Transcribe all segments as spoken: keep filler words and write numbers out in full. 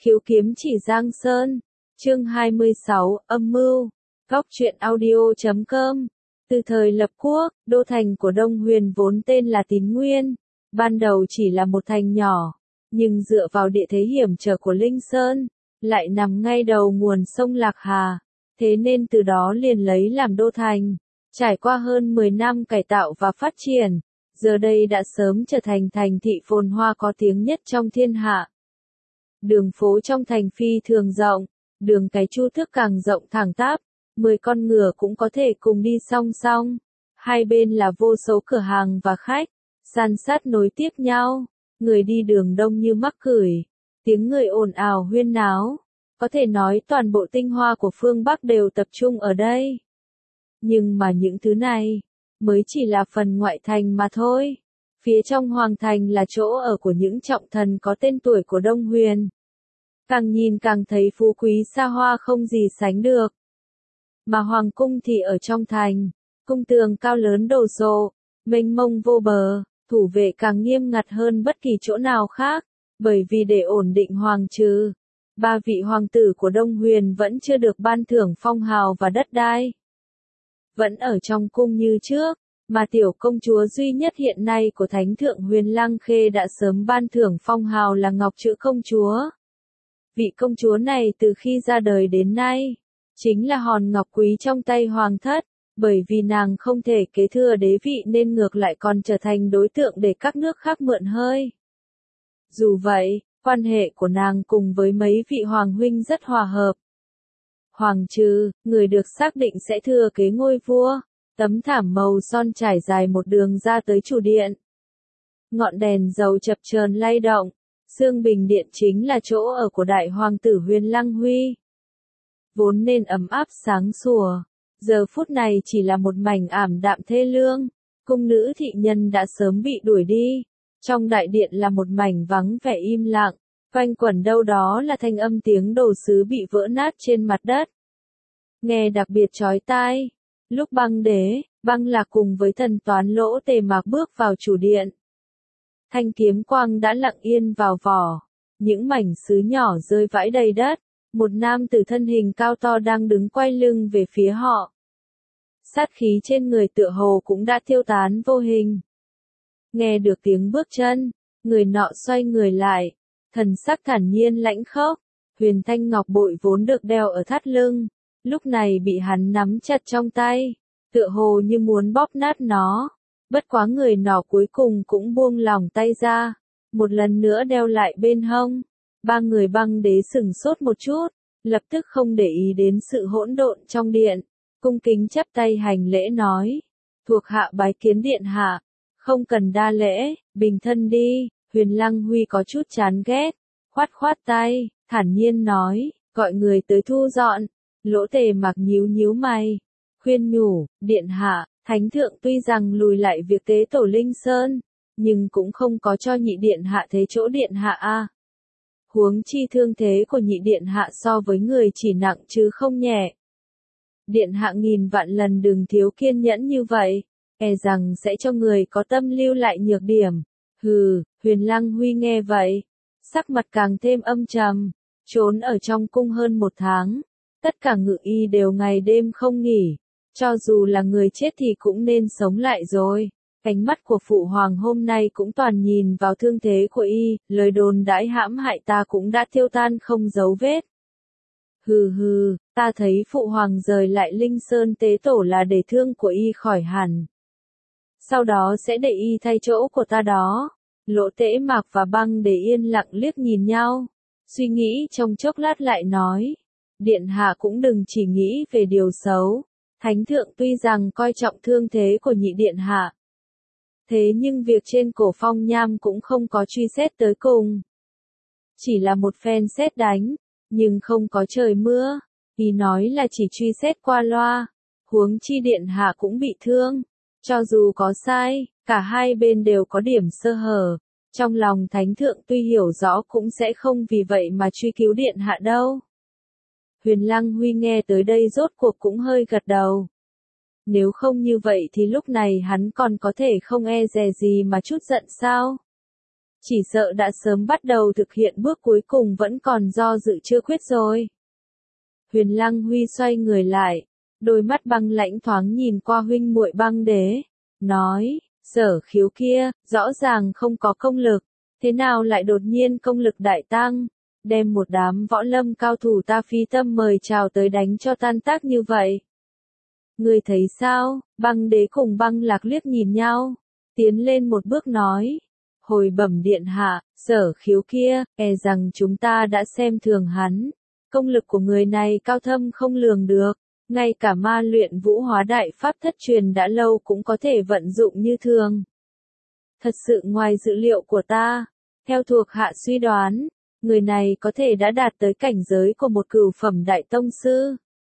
Khiếu kiếm chỉ Giang Sơn, chương hai mươi sáu, âm mưu, góc truyện audio chấm com. Từ thời lập quốc, đô thành của Đông Huyền vốn tên là Tín Nguyên, ban đầu chỉ là một thành nhỏ, nhưng dựa vào địa thế hiểm trở của Linh Sơn, lại nằm ngay đầu nguồn sông Lạc Hà, thế nên từ đó liền lấy làm đô thành. Trải qua hơn mười năm cải tạo và phát triển, giờ đây đã sớm trở thành thành thị phồn hoa có tiếng nhất trong thiên hạ. Đường phố trong thành phi thường rộng, đường cái Chu Thước càng rộng thẳng tắp, mười con ngựa cũng có thể cùng đi song song. Hai bên là vô số cửa hàng và khách, san sát nối tiếp nhau, người đi đường đông như mắc cửi, tiếng người ồn ào huyên náo, có thể nói toàn bộ tinh hoa của phương Bắc đều tập trung ở đây. Nhưng mà những thứ này, mới chỉ là phần ngoại thành mà thôi. Phía trong hoàng thành là chỗ ở của những trọng thần có tên tuổi của Đông Huyền. Càng nhìn càng thấy phú quý xa hoa không gì sánh được. Mà hoàng cung thì ở trong thành, cung tường cao lớn đồ sộ, mênh mông vô bờ, thủ vệ càng nghiêm ngặt hơn bất kỳ chỗ nào khác, bởi vì để ổn định hoàng trừ, ba vị hoàng tử của Đông Huyền vẫn chưa được ban thưởng phong hào và đất đai. Vẫn ở trong cung như trước, mà tiểu công chúa duy nhất hiện nay của Thánh thượng Huyền Lăng Khê đã sớm ban thưởng phong hào là Ngọc Chữ công chúa. Vị công chúa này từ khi ra đời đến nay, chính là hòn ngọc quý trong tay hoàng thất, bởi vì nàng không thể kế thừa đế vị nên ngược lại còn trở thành đối tượng để các nước khác mượn hơi. Dù vậy, quan hệ của nàng cùng với mấy vị hoàng huynh rất hòa hợp. Hoàng Trừ, người được xác định sẽ thừa kế ngôi vua, tấm thảm màu son trải dài một đường ra tới chủ điện. Ngọn đèn dầu chập chờn lay động, Sương Bình Điện chính là chỗ ở của đại hoàng tử Huyền Lăng Huy. Vốn nên ấm áp sáng sủa, giờ phút này chỉ là một mảnh ảm đạm thê lương, cung nữ thị nhân đã sớm bị đuổi đi. Trong đại điện là một mảnh vắng vẻ im lặng, quanh quẩn đâu đó là thanh âm tiếng đồ sứ bị vỡ nát trên mặt đất. Nghe đặc biệt chói tai, lúc Băng Đế, Băng Lạc cùng với thần toán Lỗ Tề Mạc bước vào chủ điện. Thanh kiếm quang đã lặng yên vào vỏ, những mảnh sứ nhỏ rơi vãi đầy đất, một nam tử thân hình cao to đang đứng quay lưng về phía họ. Sát khí trên người tựa hồ cũng đã tiêu tán vô hình. Nghe được tiếng bước chân, người nọ xoay người lại, thần sắc thản nhiên lãnh khốc, huyền thanh ngọc bội vốn được đeo ở thắt lưng, lúc này bị hắn nắm chặt trong tay, tựa hồ như muốn bóp nát nó. Bất quá người nọ cuối cùng cũng buông lòng tay ra, một lần nữa đeo lại bên hông. Ba người Băng Đế sửng sốt một chút, lập tức không để ý đến sự hỗn độn trong điện, cung kính chắp tay hành lễ nói, thuộc hạ bái kiến điện hạ, không cần đa lễ, bình thân đi. Huyền Lăng Huy có chút chán ghét, khoát khoát tay, thản nhiên nói, gọi người tới thu dọn. Lỗ Tề Mạc nhíu nhíu mày, khuyên nhủ, điện hạ, Thánh thượng tuy rằng lùi lại việc tế tổ Linh Sơn, nhưng cũng không có cho nhị điện hạ thế chỗ điện hạ a. Huống chi thương thế của nhị điện hạ so với người chỉ nặng chứ không nhẹ. Điện hạ nghìn vạn lần đừng thiếu kiên nhẫn như vậy, e rằng sẽ cho người có tâm lưu lại nhược điểm. Hừ, Huyền Lăng Huy nghe vậy, sắc mặt càng thêm âm trầm, trốn ở trong cung hơn một tháng, tất cả ngự y đều ngày đêm không nghỉ. Cho dù là người chết thì cũng nên sống lại rồi. Ánh mắt của phụ hoàng hôm nay cũng toàn nhìn vào thương thế của y, lời đồn đãi hãm hại ta cũng đã tiêu tan không dấu vết. Hừ hừ, ta thấy phụ hoàng rời lại Linh Sơn tế tổ là để thương của y khỏi hẳn. Sau đó sẽ để y thay chỗ của ta đó. Lỗ Tễ Mạc và Băng Đế yên lặng liếc nhìn nhau, suy nghĩ trong chốc lát lại nói, điện hạ cũng đừng chỉ nghĩ về điều xấu. Thánh thượng tuy rằng coi trọng thương thế của nhị điện hạ, thế nhưng việc trên cổ phong nham cũng không có truy xét tới cùng. Chỉ là một phen sét đánh, nhưng không có trời mưa, ý nói là chỉ truy xét qua loa, huống chi điện hạ cũng bị thương. Cho dù có sai, cả hai bên đều có điểm sơ hở, trong lòng thánh thượng tuy hiểu rõ cũng sẽ không vì vậy mà truy cứu điện hạ đâu. Huyền Lăng Huy nghe tới đây rốt cuộc cũng hơi gật đầu. Nếu không như vậy thì lúc này hắn còn có thể không e dè gì mà chút giận sao? chỉ sợ đã sớm bắt đầu thực hiện bước cuối cùng vẫn còn do dự chưa quyết rồi. Huyền Lăng Huy xoay người lại, đôi mắt băng lãnh thoáng nhìn qua huynh muội Băng Đế, nói, Sở Khiếu kia, rõ ràng không có công lực, thế nào lại đột nhiên công lực đại tăng, đem một đám võ lâm cao thủ ta phí tâm mời chào tới đánh cho tan tác như vậy. Ngươi thấy sao? Băng Đế cùng Băng Lạc liếc nhìn nhau, tiến lên một bước nói, hồi bẩm điện hạ, Sở Khiếu kia, e rằng chúng ta đã xem thường hắn, công lực của người này cao thâm không lường được, ngay cả ma luyện vũ hóa đại pháp thất truyền đã lâu cũng có thể vận dụng như thường. Thật sự ngoài dự liệu của ta, theo thuộc hạ suy đoán, người này có thể đã đạt tới cảnh giới của một cửu phẩm đại tông sư.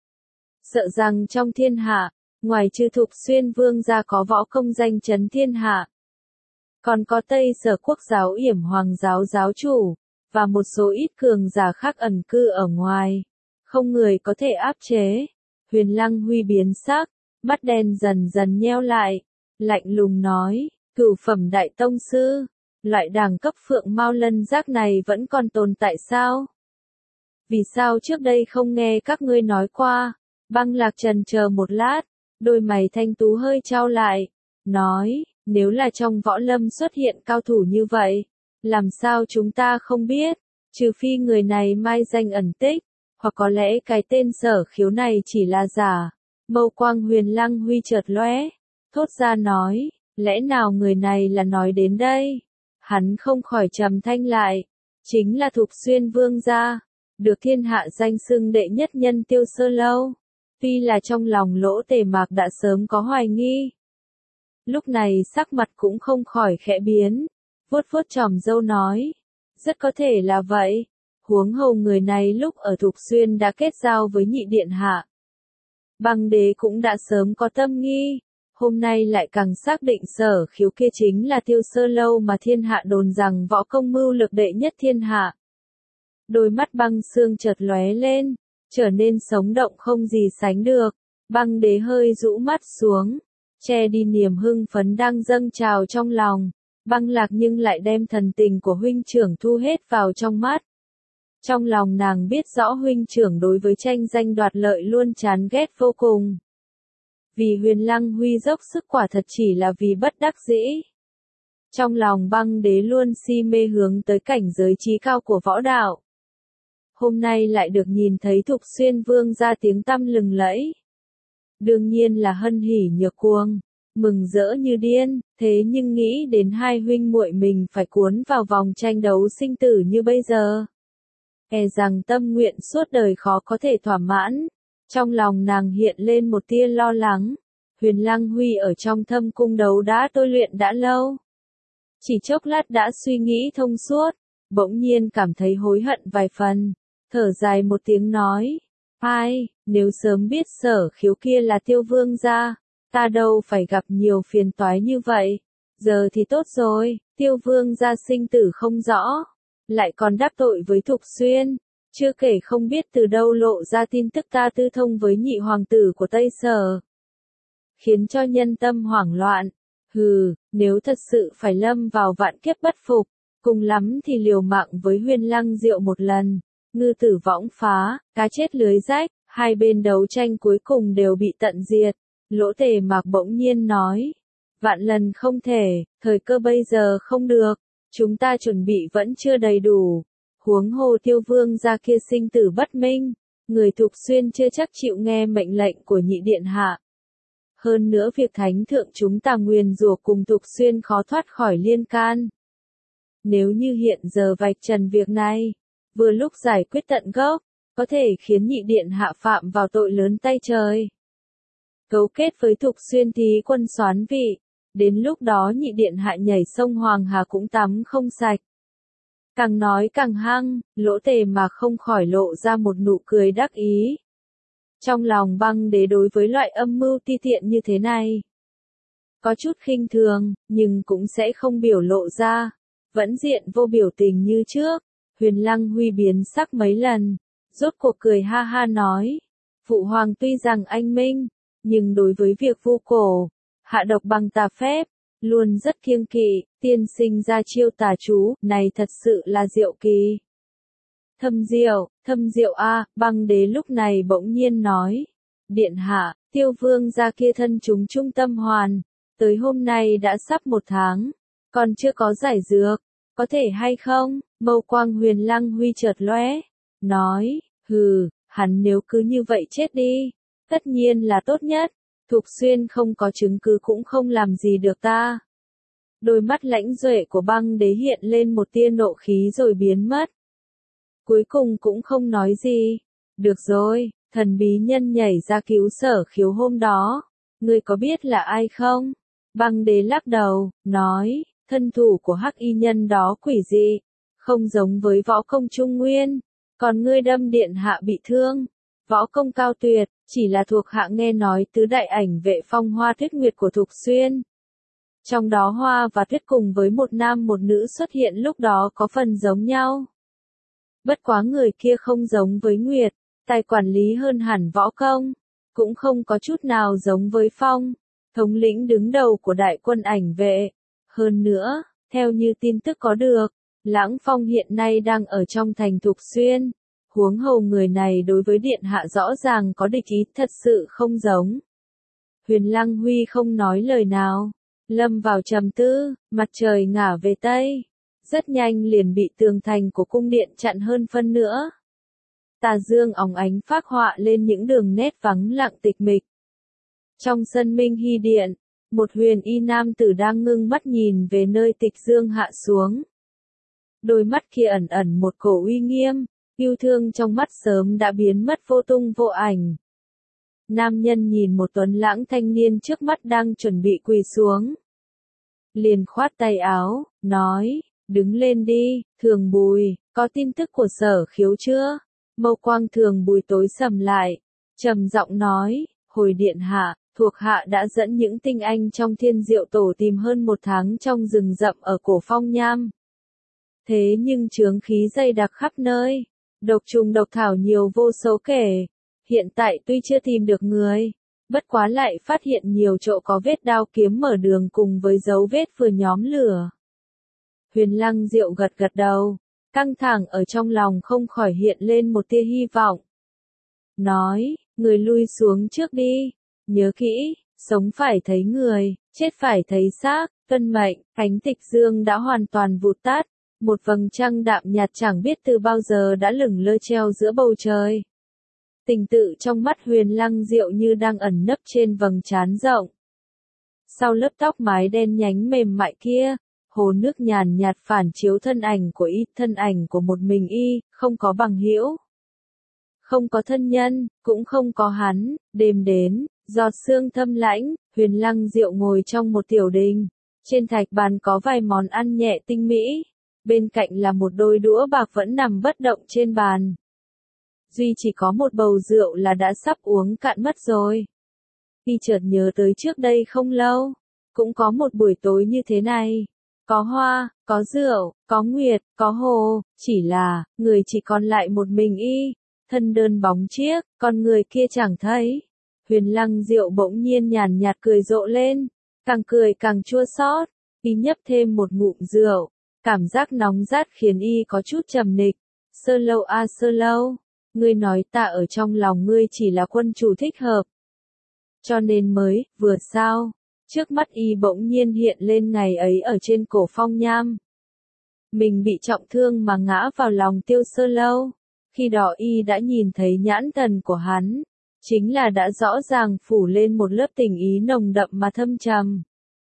Sợ rằng trong thiên hạ, ngoài trừ Thục Xuyên Vương gia có võ công danh chấn thiên hạ, còn có Tây Sở Quốc giáo Yểm Hoàng giáo giáo chủ, và một số ít cường giả khác ẩn cư ở ngoài, không người có thể áp chế. Huyền Lăng Huy biến sắc, mắt đen dần dần nheo lại, lạnh lùng nói, cửu phẩm đại tông sư, loại đẳng cấp phượng mao lân giác này vẫn còn tồn tại sao? Vì sao trước đây không nghe các ngươi nói qua? Băng Lạc trần chờ một lát, đôi mày thanh tú hơi trao lại, nói, nếu là trong võ lâm xuất hiện cao thủ như vậy, làm sao chúng ta không biết, trừ phi người này mai danh ẩn tích, hoặc có lẽ cái tên Sở Khiếu này chỉ là giả. Mâu quang Huyền Lăng Huy chợt lóe, thốt ra nói, lẽ nào người này là nói đến đây? Hắn không khỏi trầm thanh lại, chính là Thục Xuyên Vương gia, được thiên hạ danh xưng đệ nhất nhân Tiêu Sơ Lâu. Tuy là trong lòng Lỗ Tề Mạc đã sớm có hoài nghi, lúc này sắc mặt cũng không khỏi khẽ biến, vuốt vuốt chòm râu nói, rất có thể là vậy, huống hồ người này lúc ở Thục Xuyên đã kết giao với nhị điện hạ. Băng Đế cũng đã sớm có tâm nghi, hôm nay lại càng xác định Sở Khiếu kia chính là Tiêu Sơ Lâu mà thiên hạ đồn rằng võ công mưu lực đệ nhất thiên hạ. Đôi mắt Băng Xương chợt lóe lên, trở nên sống động không gì sánh được. Băng Đế hơi rũ mắt xuống, che đi niềm hưng phấn đang dâng trào trong lòng. Băng Lạc nhưng lại đem thần tình của huynh trưởng thu hết vào trong mắt. Trong lòng nàng biết rõ huynh trưởng đối với tranh danh đoạt lợi luôn chán ghét vô cùng. Vì Huyền Lăng Huy dốc sức quả thật chỉ là vì bất đắc dĩ. Trong lòng Băng Đế luôn si mê hướng tới cảnh giới trí cao của võ đạo. Hôm nay lại được nhìn thấy Thục Xuyên Vương ra tiếng tăm lừng lẫy. Đương nhiên là hân hỉ nhược cuồng, mừng rỡ như điên, thế nhưng nghĩ đến hai huynh muội mình phải cuốn vào vòng tranh đấu sinh tử như bây giờ, e rằng tâm nguyện suốt đời khó có thể thỏa mãn. Trong lòng nàng hiện lên một tia lo lắng. Huyền Lăng Huy ở trong thâm cung đấu đã tôi luyện đã lâu, chỉ chốc lát đã suy nghĩ thông suốt, bỗng nhiên cảm thấy hối hận vài phần, thở dài một tiếng nói, ai, nếu sớm biết Sở Khiếu kia là Tiêu Vương gia, ta đâu phải gặp nhiều phiền toái như vậy, giờ thì tốt rồi, Tiêu Vương gia sinh tử không rõ, lại còn đắc tội với Thục Xuyên, chưa kể không biết từ đâu lộ ra tin tức ta tư thông với nhị hoàng tử của Tây Sở, khiến cho nhân tâm hoảng loạn. Hừ, nếu thật sự phải lâm vào vạn kiếp bất phục, cùng lắm thì liều mạng với Huyền Lăng Diệu một lần, ngư tử võng phá, cá chết lưới rách, hai bên đấu tranh cuối cùng đều bị tận diệt. Lỗ Tề Mạc bỗng nhiên nói, vạn lần không thể, thời cơ bây giờ không được, chúng ta chuẩn bị vẫn chưa đầy đủ, huống hồ Tiêu Vương gia kia sinh tử bất minh, người Thục Xuyên chưa chắc chịu nghe mệnh lệnh của nhị điện hạ. Hơn nữa việc thánh thượng chúng ta nguyền rủa cùng Thục Xuyên khó thoát khỏi liên can. Nếu như hiện giờ vạch trần việc này, vừa lúc giải quyết tận gốc, có thể khiến nhị điện hạ phạm vào tội lớn tay trời. Cấu kết với Thục Xuyên thí quân soán vị, đến lúc đó nhị điện hạ nhảy sông Hoàng Hà cũng tắm không sạch. Càng nói càng hăng, Lỗ Tề mà không khỏi lộ ra một nụ cười đắc ý. Trong lòng Băng Đế đối với loại âm mưu ti tiện như thế này, có chút khinh thường, nhưng cũng sẽ không biểu lộ ra, vẫn diện vô biểu tình như trước. Huyền Lăng Huy biến sắc mấy lần, rốt cuộc cười ha ha nói, Phụ Hoàng tuy rằng anh minh, nhưng đối với việc vu cổ, hạ độc bằng tà phép, luôn rất kiêng kỵ, tiên sinh ra chiêu tà chú, này thật sự là diệu kỳ. Thâm Diệu, Thâm Diệu a, Băng Đế lúc này bỗng nhiên nói. Điện hạ, Tiêu Vương gia kia thân chúng trung tâm hoàn, tới hôm nay đã sắp một tháng, còn chưa có giải dược, có thể hay không? Mâu quang Huyền Lăng Huy chợt lóe, nói, hừ, hắn nếu cứ như vậy chết đi, tất nhiên là tốt nhất, Thục Xuyên không có chứng cứ cũng không làm gì được ta. Đôi mắt lãnh duệ của Băng Đế hiện lên một tia nộ khí rồi biến mất. Cuối cùng cũng không nói gì. Được rồi, thần bí nhân nhảy ra cứu Sở Khiếu hôm đó. Ngươi có biết là ai không? Băng Đế lắc đầu, nói, thân thủ của hắc y nhân đó quỷ dị, không giống với võ công Trung Nguyên. Còn ngươi đâm điện hạ bị thương, võ công cao tuyệt, chỉ là thuộc hạ nghe nói tứ đại ảnh vệ phong Hoa Tuyết Nguyệt của Thục Xuyên. Trong đó Hoa và Tuyết cùng với một nam một nữ xuất hiện lúc đó có phần giống nhau. Bất quá người kia không giống với Nguyệt, tài quản lý hơn hẳn võ công, cũng không có chút nào giống với Phong, thống lĩnh đứng đầu của đại quân ảnh vệ. Hơn nữa, theo như tin tức có được, Lãng Phong hiện nay đang ở trong thành Thục Xuyên, huống hồ người này đối với điện hạ rõ ràng có địch ý, thật sự không giống. Huyền Lăng Huy không nói lời nào, lâm vào trầm tư, mặt trời ngả về tây. Rất nhanh liền bị tường thành của cung điện chặn hơn phân nữa. Tà dương óng ánh phác họa lên những đường nét vắng lặng tịch mịch. Trong sân Minh Hy Điện, một huyền y nam tử đang ngưng mắt nhìn về nơi tịch dương hạ xuống. Đôi mắt kia ẩn ẩn một cổ uy nghiêm, yêu thương trong mắt sớm đã biến mất vô tung vô ảnh. Nam nhân nhìn một tuấn lãng thanh niên trước mắt đang chuẩn bị quỳ xuống. Liền khoát tay áo, nói, đứng lên đi, Thường Bùi, có tin tức của Sở Khiếu chưa? Mâu quang Thường Bùi tối sầm lại, trầm giọng nói, hồi điện hạ, thuộc hạ đã dẫn những tinh anh trong Thiên Diệu Tổ tìm hơn một tháng trong rừng rậm ở cổ Phong Nham. Thế nhưng chướng khí dày đặc khắp nơi, độc trùng độc thảo nhiều vô số kể. Hiện tại tuy chưa tìm được người, bất quá lại phát hiện nhiều chỗ có vết đao kiếm mở đường cùng với dấu vết vừa nhóm lửa. Huyền Lăng Diệu gật gật đầu, căng thẳng ở trong lòng không khỏi hiện lên một tia hy vọng. Nói, người lui xuống trước đi, nhớ kỹ, sống phải thấy người, chết phải thấy xác, tuân mệnh. Ánh tịch dương đã hoàn toàn vụt tắt, một vầng trăng đạm nhạt chẳng biết từ bao giờ đã lửng lơ treo giữa bầu trời. Tình tự trong mắt Huyền Lăng Diệu như đang ẩn nấp trên vầng trán rộng. Sau lớp tóc mái đen nhánh mềm mại kia, hồ nước nhàn nhạt phản chiếu thân ảnh của y, thân ảnh của một mình y, không có bằng hữu, không có thân nhân, cũng không có hắn. Đêm đến, giọt sương thâm lãnh, Huyền Lăng Diệu ngồi trong một tiểu đình, trên thạch bàn có vài món ăn nhẹ tinh mỹ, bên cạnh là một đôi đũa bạc vẫn nằm bất động trên bàn. Duy chỉ có một bầu rượu là đã sắp uống cạn mất rồi. Y chợt nhớ tới trước đây không lâu, cũng có một buổi tối như thế này. Có hoa, có rượu, có nguyệt, có hồ, chỉ là, người chỉ còn lại một mình y, thân đơn bóng chiếc, con người kia chẳng thấy. Huyền Lăng Diệu bỗng nhiên nhàn nhạt cười rộ lên, càng cười càng chua xót. Y nhấp thêm một ngụm rượu, cảm giác nóng rát khiến y có chút trầm nịch. Sơ Lâu a Sơ Lâu, ngươi nói ta ở trong lòng ngươi chỉ là quân chủ thích hợp, cho nên mới, vừa sao? Trước mắt y bỗng nhiên hiện lên ngày ấy ở trên cổ Phong Nham. Mình bị trọng thương mà ngã vào lòng Tiêu Sơ Lâu. Khi đó y đã nhìn thấy nhãn thần của hắn, chính là đã rõ ràng phủ lên một lớp tình ý nồng đậm mà thâm trầm.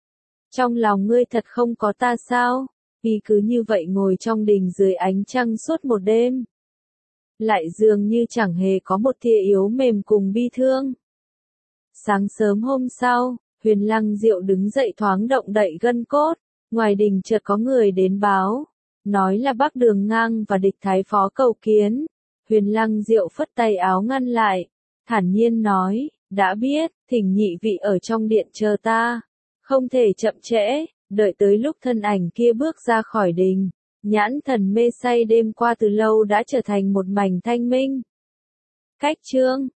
Trong lòng ngươi thật không có ta sao? Y cứ như vậy ngồi trong đình dưới ánh trăng suốt một đêm. Lại dường như chẳng hề có một tia yếu mềm cùng bi thương. Sáng sớm hôm sau, Huyền Lăng Diệu đứng dậy thoáng động đậy gân cốt, ngoài đình chợt có người đến báo, nói là Bắc Đường Ngang và địch thái phó cầu kiến. Huyền Lăng Diệu phất tay áo ngăn lại, thản nhiên nói, đã biết, thỉnh nhị vị ở trong điện chờ ta, không thể chậm trễ. Đợi tới lúc thân ảnh kia bước ra khỏi đình, nhãn thần mê say đêm qua từ lâu đã trở thành một mảnh thanh minh. Cách chương